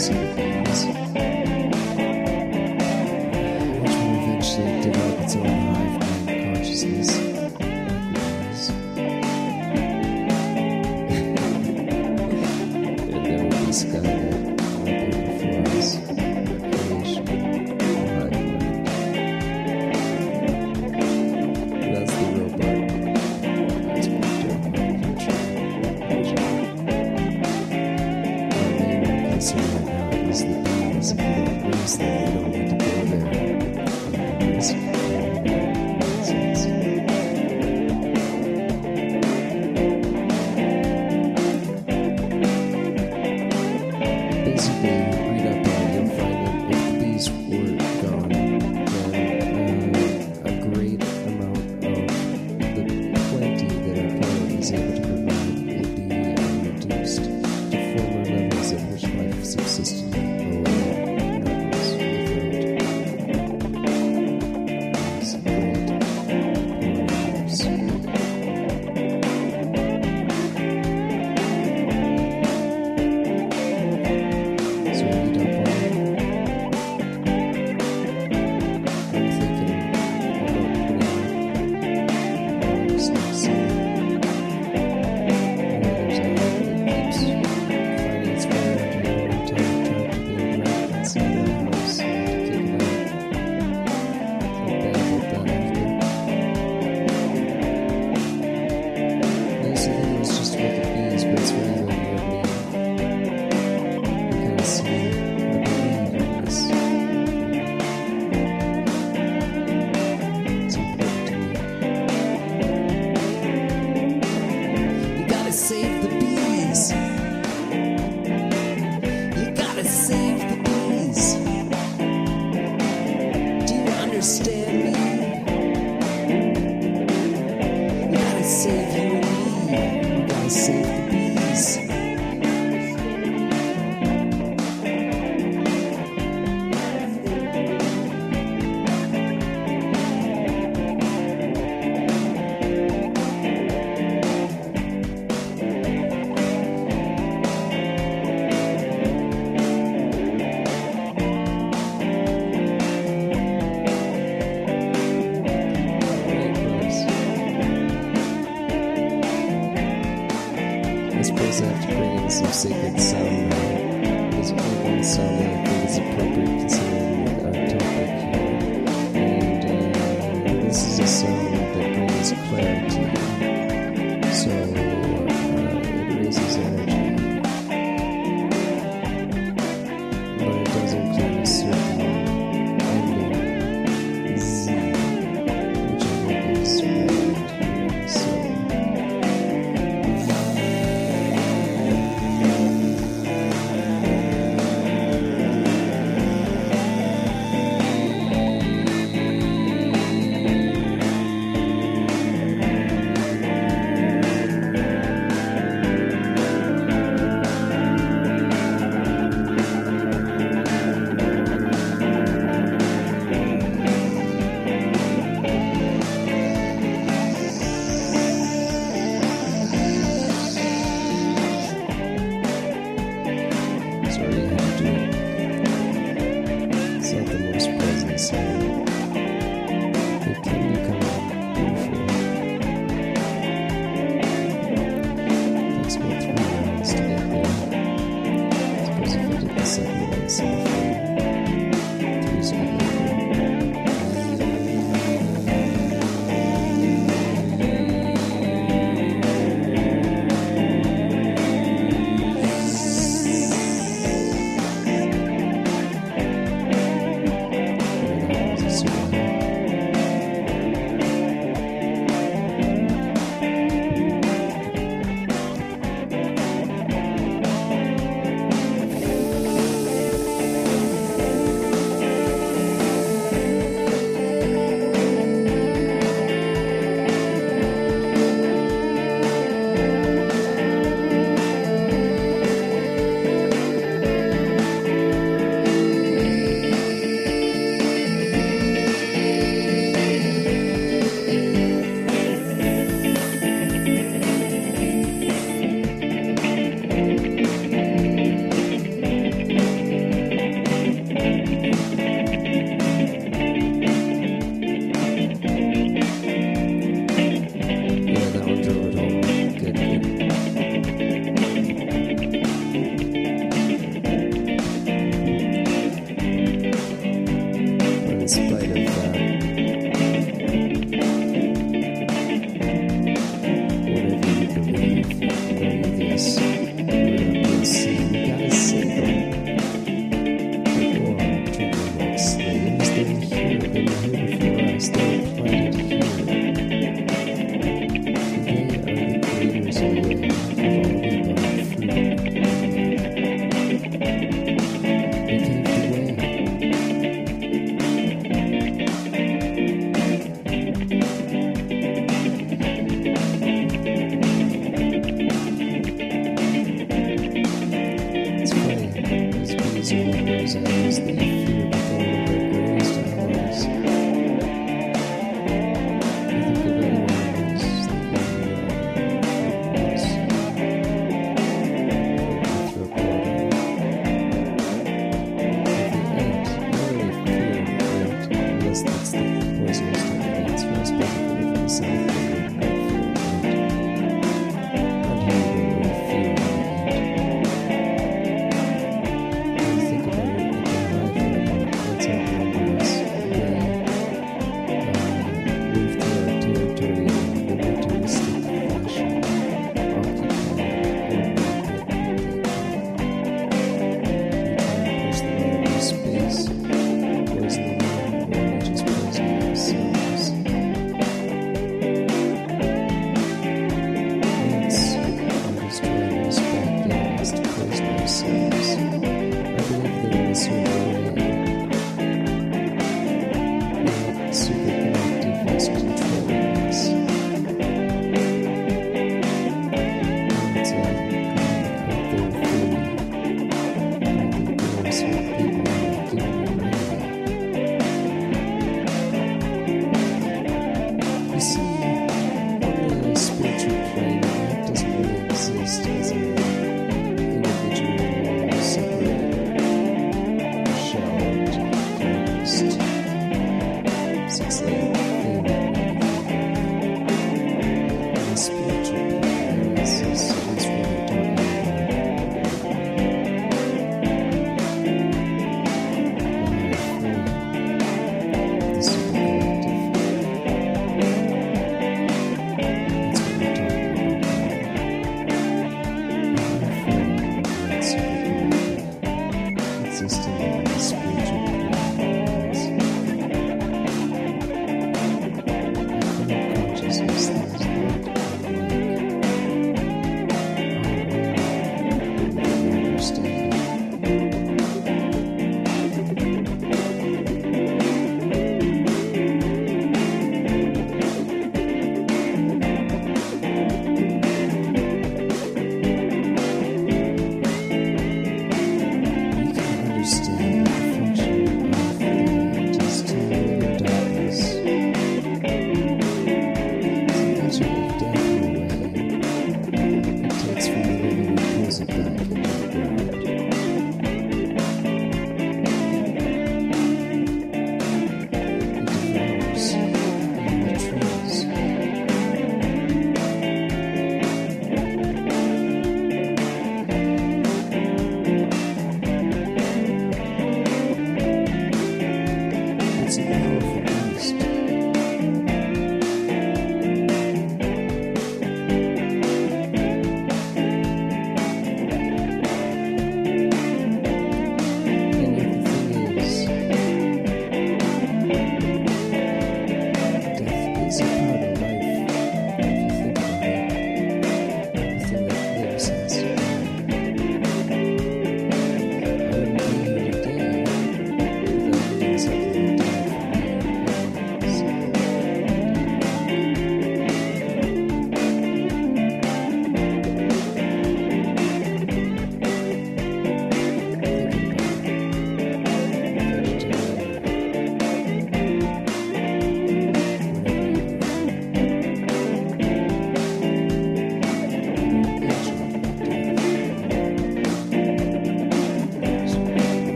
see the bees. Which will eventually develop its own hive mind consciousness. And there will be Skynet all there before us. Creation, hive mind. That's the robot. That's what we're doing in the future. Our main concern right now is the bees. If we don't lose them, we don't need to go there. Basically, read up on it, you'll find that if the bees were gone, then a great amount of the plenty that our planet is able to provide would be reduced to former levels at which life subsisted at lower levels without these great pollinators. So read up on it. I'm thinking about putting logs next to it. There's a lot that keeps finding its way after a long time trying to build right inside that house and to kick it out. Felt bad about that after. I used to think it was just about the bees, but it's really about you and me. Because I believe in this. It's important to me. You gotta save the bees. You gotta save the bees. Do you understand me? You gotta save you and me. You gotta save the bees. I suppose I have to bring in some sacred sound now. There's only one sound that I think is appropriate considering our topic here. And this is a sound that brings clarity. So it raises energy. But it does include a certain ending Z, which I think is right here. So sorry I had to do it. It's not the most pleasant sound. It can become beautiful. Takes about 3 rounds to get there. I suppose if I did the second one softly, 3's a bit later. those are one of those hours that you fear with all of our greatest hours. I think of other hours that you throw party. If you ate, you really fear an ant, unless that's the poisonous type of ants. For us, basically, from the south, we don't fear an ant. On here, we don't really fear an ant. Think about it at the high for a moment. That's how numbers move through our territory in a militaristic fashion, occupy every bit that they can. We try and push them out of their space, poison them all, or they just poison themselves. Ants always drag us back down as to poison ourselves. I believe that in a certain way, the supercollective is controlling us. It's a kind of out there theory. I think there are certain people who have given it away. You see, on the spiritual plane, that doesn't really exist as an individual separate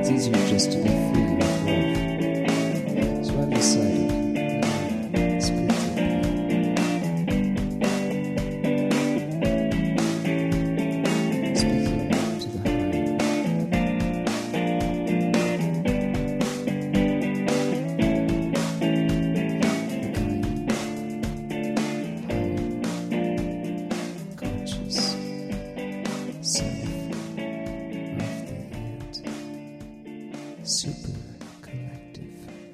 It's easier just to be free with love. So I've decided, spiritually, speaking to the higher, conscious self of the ant, super collective.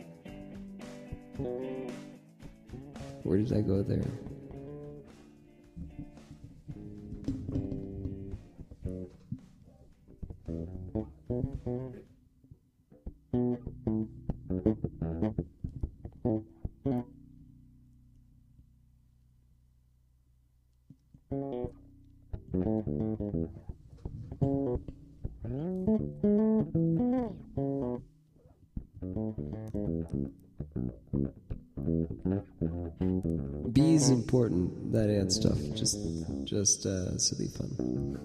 Where did I go there? B is important, that ant stuff, just silly fun.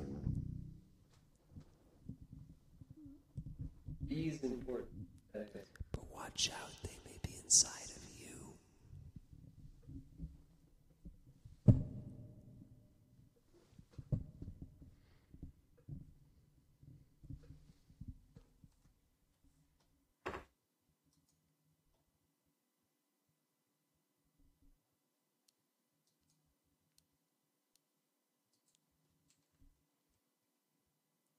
B is important. But watch out, they may be inside of you.